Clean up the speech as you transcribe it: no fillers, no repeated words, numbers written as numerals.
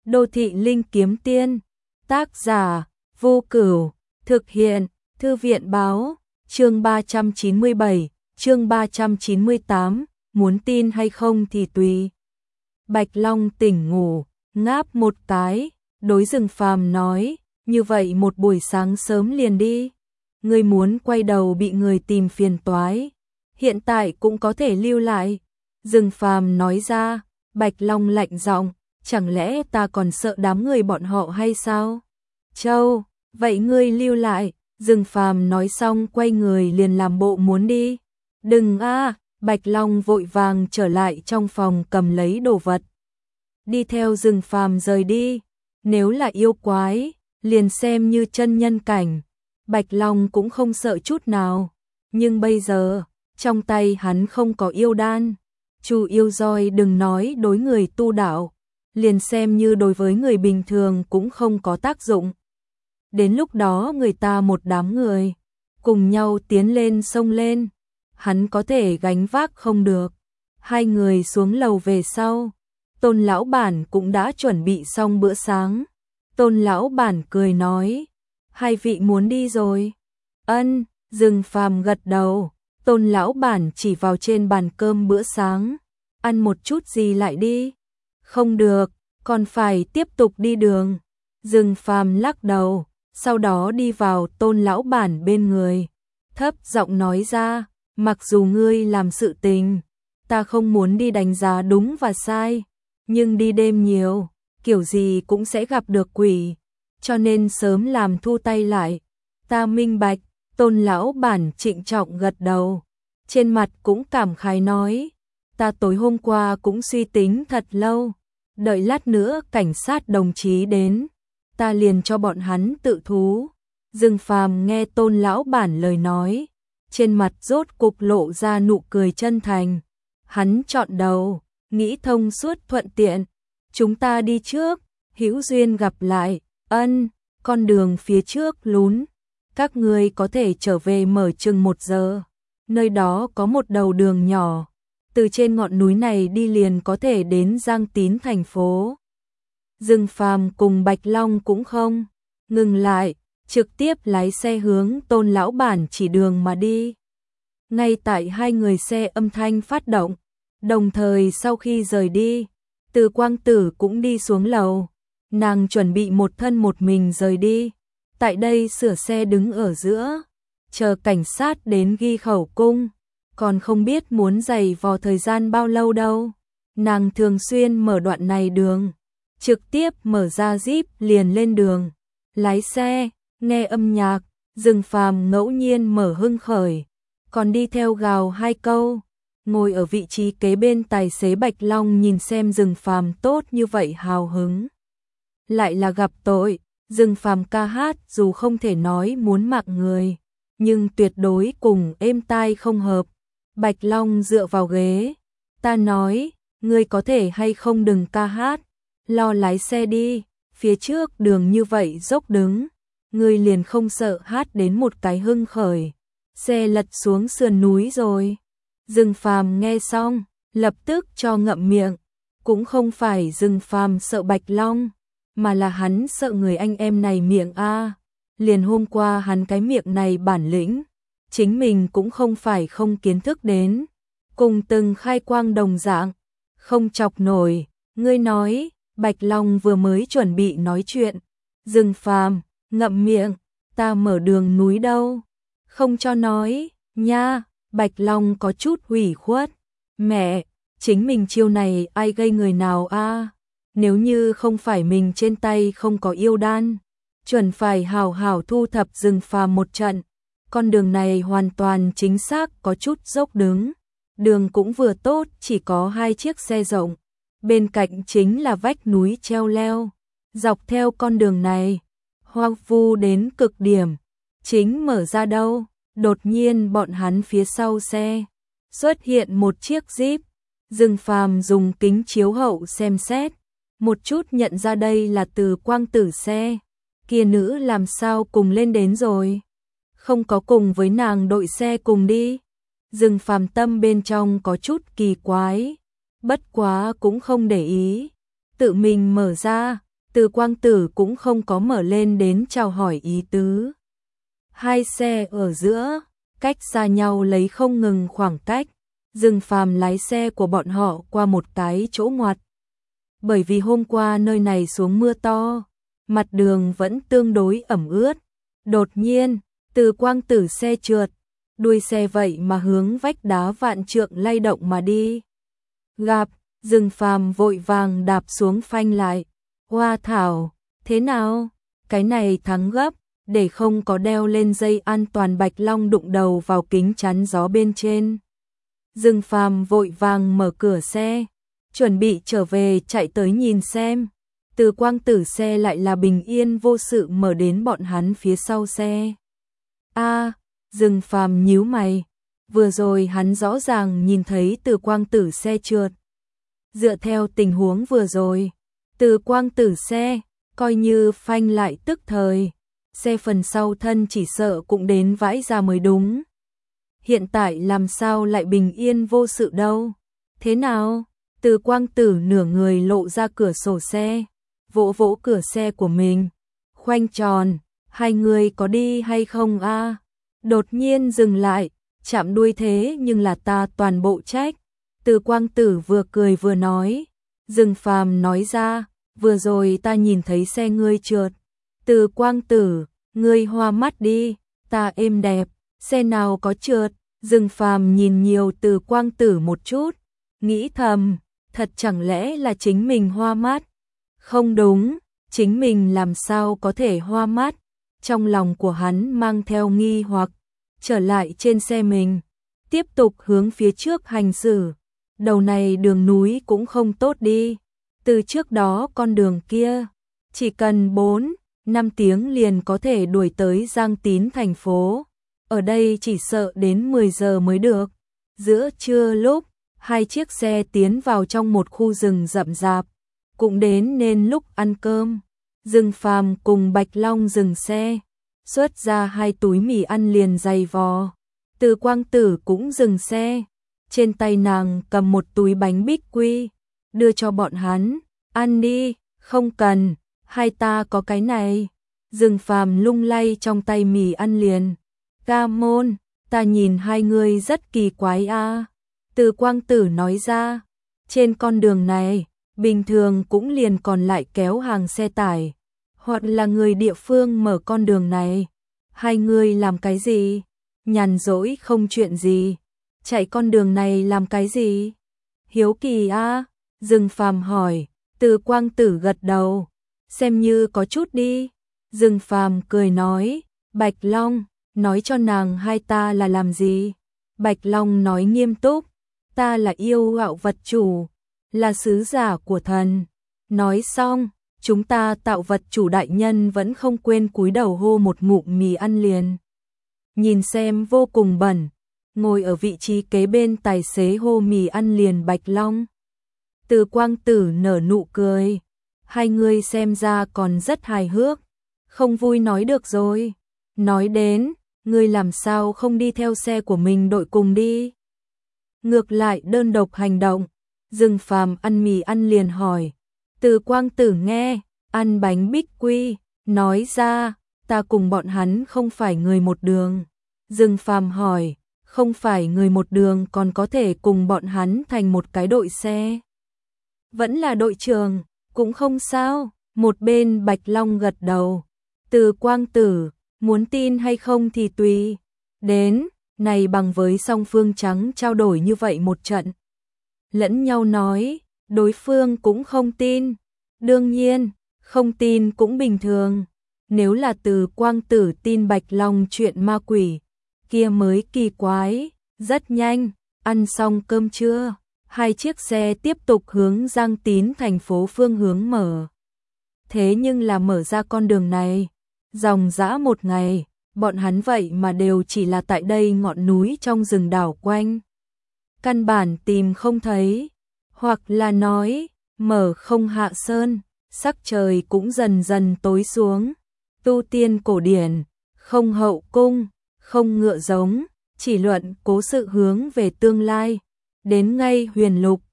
Đô thị linh kiếm tiên, tác giả Vô Cửu, thực hiện Thư viện báo, chương 397, chương 398, muốn tin hay không thì tùy. Bạch Long tỉnh ngủ, ngáp một cái, đối Rừng Phàm nói, như vậy một buổi sáng sớm liền đi. Ngươi muốn quay đầu bị người tìm phiền toái, hiện tại cũng có thể lưu lại. Rừng Phàm nói ra. Bạch Long lạnh giọng, chẳng lẽ ta còn sợ đám người bọn họ hay sao? Châu, vậy ngươi lưu lại. Rừng Phàm nói xong quay người liền làm bộ muốn đi. Đừng a! Bạch Long vội vàng trở lại trong phòng cầm lấy đồ vật. Đi theo Rừng Phàm rời đi. Nếu là yêu quái, liền xem như chân nhân cảnh. Bạch Long cũng không sợ chút nào. Nhưng bây giờ, trong tay hắn không có yêu đan. Chu yêu roi đừng nói đối người tu đạo, liền xem như đối với người bình thường cũng không có tác dụng. Đến lúc đó người ta một đám người, cùng nhau tiến lên sông lên, hắn có thể gánh vác không được. Hai người xuống lầu về sau, Tôn lão bản cũng đã chuẩn bị xong bữa sáng. Tôn lão bản cười nói, hai vị muốn đi rồi. Ân, Rừng Phàm gật đầu. Tôn lão bản chỉ vào trên bàn cơm bữa sáng, ăn một chút gì lại đi. Không được, còn phải tiếp tục đi đường. Rừng Phàm lắc đầu, sau đó đi vào Tôn lão bản bên người, thấp giọng nói ra, mặc dù ngươi làm sự tình, ta không muốn đi đánh giá đúng và sai, nhưng đi đêm nhiều, kiểu gì cũng sẽ gặp được quỷ, cho nên sớm làm thu tay lại. Ta minh bạch. Tôn lão bản trịnh trọng gật đầu, trên mặt cũng cảm khái nói, ta tối hôm qua cũng suy tính thật lâu, đợi lát nữa cảnh sát đồng chí đến, ta liền cho bọn hắn tự thú. Rừng Phàm nghe Tôn lão bản lời nói, trên mặt rốt cục lộ ra nụ cười chân thành, hắn chọn đầu, nghĩ thông suốt thuận tiện, chúng ta đi trước, hữu duyên gặp lại. Ân, con đường phía trước lún, các ngươi có thể trở về mở chừng 1 giờ, nơi đó có một đầu đường nhỏ, từ trên ngọn núi này đi liền có thể đến Giang Tín thành phố. Rừng Phàm cùng Bạch Long cũng không ngừng lại, trực tiếp lái xe hướng Tôn lão bản chỉ đường mà đi. Ngay tại hai người xe âm thanh phát động, đồng thời sau khi rời đi, Từ Quang Tử cũng đi xuống lầu, nàng chuẩn bị một thân một mình rời đi. Tại đây sửa xe đứng ở giữa, chờ cảnh sát đến ghi khẩu cung, còn không biết muốn giày vò thời gian bao lâu đâu. Nàng thường xuyên mở đoạn này đường, trực tiếp mở ra Jeep liền lên đường, lái xe, nghe âm nhạc. Rừng Phàm ngẫu nhiên mở hưng khởi, còn đi theo gào 2 câu. Ngồi ở vị trí kế bên tài xế Bạch Long nhìn xem Rừng Phàm tốt như vậy hào hứng. Lại là gặp tội. Rừng Phàm ca hát dù không thể nói muốn mạng người, nhưng tuyệt đối cùng êm tai không hợp. Bạch Long dựa vào ghế, ta nói, ngươi có thể hay không đừng ca hát, lo lái xe đi, phía trước đường như vậy dốc đứng, ngươi liền không sợ hát đến một cái hưng khởi, xe lật xuống sườn núi rồi. Rừng Phàm nghe xong, lập tức cho ngậm miệng, cũng không phải Rừng Phàm sợ Bạch Long, mà là hắn sợ người anh em này miệng a. Liền hôm qua hắn cái miệng này bản lĩnh, chính mình cũng không phải không kiến thức đến, cùng từng khai quang đồng dạng, không chọc nổi. Ngươi nói, Bạch Long vừa mới chuẩn bị nói chuyện, Rừng Phàm ngậm miệng, ta mở đường núi đâu, không cho nói, nha. Bạch Long có chút ủy khuất, mẹ, chính mình chiêu này ai gây người nào a? Nếu như không phải mình trên tay không có yêu đan, chuẩn phải hào hào thu thập Rừng Phàm một trận. Con đường này hoàn toàn chính xác có chút dốc đứng, đường cũng vừa tốt, chỉ có 2 chiếc xe rộng, bên cạnh chính là vách núi treo leo. Dọc theo con đường này, hoang vu đến cực điểm, chính mở ra đâu, đột nhiên bọn hắn phía sau xe xuất hiện một chiếc Jeep. Rừng Phàm dùng kính chiếu hậu xem xét, một chút nhận ra đây là Từ Quang Tử xe. Kia nữ làm sao cùng lên đến rồi, không có cùng với nàng đội xe cùng đi. Rừng Phàm tâm bên trong có chút kỳ quái, bất quá cũng không để ý, tự mình mở ra, Từ Quang Tử cũng không có mở lên đến chào hỏi ý tứ. Hai xe ở giữa, cách xa nhau lấy không ngừng khoảng cách, Dương Phàm lái xe của bọn họ qua một cái chỗ ngoặt. Bởi vì hôm qua nơi này xuống mưa to, mặt đường vẫn tương đối ẩm ướt. Đột nhiên, Từ Quang Tử xe trượt, đuôi xe vậy mà hướng vách đá vạn trượng lay động mà đi. Gặp, Dương Phàm vội vàng đạp xuống phanh lại. Hoa thảo, thế nào? Cái này thắng gấp, để không có đeo lên dây an toàn Bạch Long đụng đầu vào kính chắn gió bên trên. Dương Phàm vội vàng mở cửa xe, chuẩn bị trở về chạy tới nhìn xem. Từ Quang Tử xe lại là bình yên vô sự mở đến bọn hắn phía sau xe. Dương Phàm nhíu mày, vừa rồi hắn rõ ràng nhìn thấy Từ Quang Tử xe trượt. Dựa theo tình huống vừa rồi, Từ Quang Tử xe, coi như phanh lại tức thời, xe phần sau thân chỉ sợ cũng đến vãi ra mới đúng. Hiện tại làm sao lại bình yên vô sự đâu? Thế nào? Từ Quang Tử nửa người lộ ra cửa sổ xe, vỗ vỗ cửa xe của mình, khoanh tròn, hai người có đi hay không a? Đột nhiên dừng lại, chạm đuôi thế nhưng là ta toàn bộ trách. Từ Quang Tử vừa cười vừa nói. Dương Phàm nói ra, vừa rồi ta nhìn thấy xe ngươi trượt. Từ Quang Tử, ngươi hoa mắt đi, ta êm đẹp, xe nào có trượt. Dương Phàm nhìn nhiều Từ Quang Tử một chút, nghĩ thầm, thật chẳng lẽ là chính mình hoa mắt? Không đúng, chính mình làm sao có thể hoa mắt? Trong lòng của hắn mang theo nghi hoặc, trở lại trên xe mình, tiếp tục hướng phía trước hành xử. Đầu này đường núi cũng không tốt đi, từ trước đó con đường kia, chỉ cần 4-5 tiếng liền có thể đuổi tới Giang Tín thành phố. Ở đây chỉ sợ đến 10 giờ mới được. Giữa trưa lúc, hai chiếc xe tiến vào trong một khu rừng rậm rạp, cũng đến nên lúc ăn cơm. Dương Phàm cùng Bạch Long dừng xe, xuất ra 2 túi mì ăn liền dày vò. Từ Quang Tử cũng dừng xe, trên tay nàng cầm một túi bánh bích quy, đưa cho bọn hắn, ăn đi, không cần, hai ta có cái này. Dương Phàm lung lay trong tay mì ăn liền. Ca môn, ta nhìn hai người rất kỳ quái a. Từ Quang Tử nói ra, trên con đường này, bình thường cũng liền còn lại kéo hàng xe tải, hoặc là người địa phương mở con đường này. Hai người làm cái gì? Nhàn rỗi không chuyện gì, chạy con đường này làm cái gì? Hiếu kỳ a. Dương Phàm hỏi. Từ Quang Tử gật đầu, xem như có chút đi. Dương Phàm cười nói, Bạch Long, nói cho nàng hai ta là làm gì? Bạch Long nói nghiêm túc, ta là yêu gạo vật chủ, là sứ giả của thần. Nói xong, chúng ta tạo vật chủ đại nhân vẫn không quên cúi đầu hô một ngụm mì ăn liền. Nhìn xem vô cùng bẩn, ngồi ở vị trí kế bên tài xế hô mì ăn liền Bạch Long. Từ Quang Tử nở nụ cười, hai người xem ra còn rất hài hước, không vui nói được rồi. Nói đến, ngươi làm sao không đi theo xe của mình đội cùng đi? Ngược lại đơn độc hành động. Dương Phàm ăn mì ăn liền hỏi. Từ Quang Tử nghe, ăn bánh bích quy, nói ra, ta cùng bọn hắn không phải người một đường. Dương Phàm hỏi, không phải người một đường còn có thể cùng bọn hắn thành một cái đội xe? Vẫn là đội trưởng, cũng không sao. Một bên Bạch Long gật đầu. Từ Quang Tử, muốn tin hay không thì tùy. Đến, này bằng với song phương trắng trao đổi như vậy một trận. Lẫn nhau nói, đối phương cũng không tin. Đương nhiên, không tin cũng bình thường. Nếu là Từ Quang Tử tin Bạch Long chuyện ma quỷ, kia mới kỳ quái. Rất nhanh, ăn xong cơm trưa, hai chiếc xe tiếp tục hướng Giang Tín thành phố phương hướng mở. Thế nhưng là mở ra con đường này, dòng dã một ngày, bọn hắn vậy mà đều chỉ là tại đây ngọn núi trong rừng đảo quanh. Căn bản tìm không thấy, hoặc là nói, mở không hạ sơn, sắc trời cũng dần dần tối xuống. Tu tiên cổ điển, không hậu cung, không ngựa giống, chỉ luận cố sự hướng về tương lai. Đến ngay huyền lục,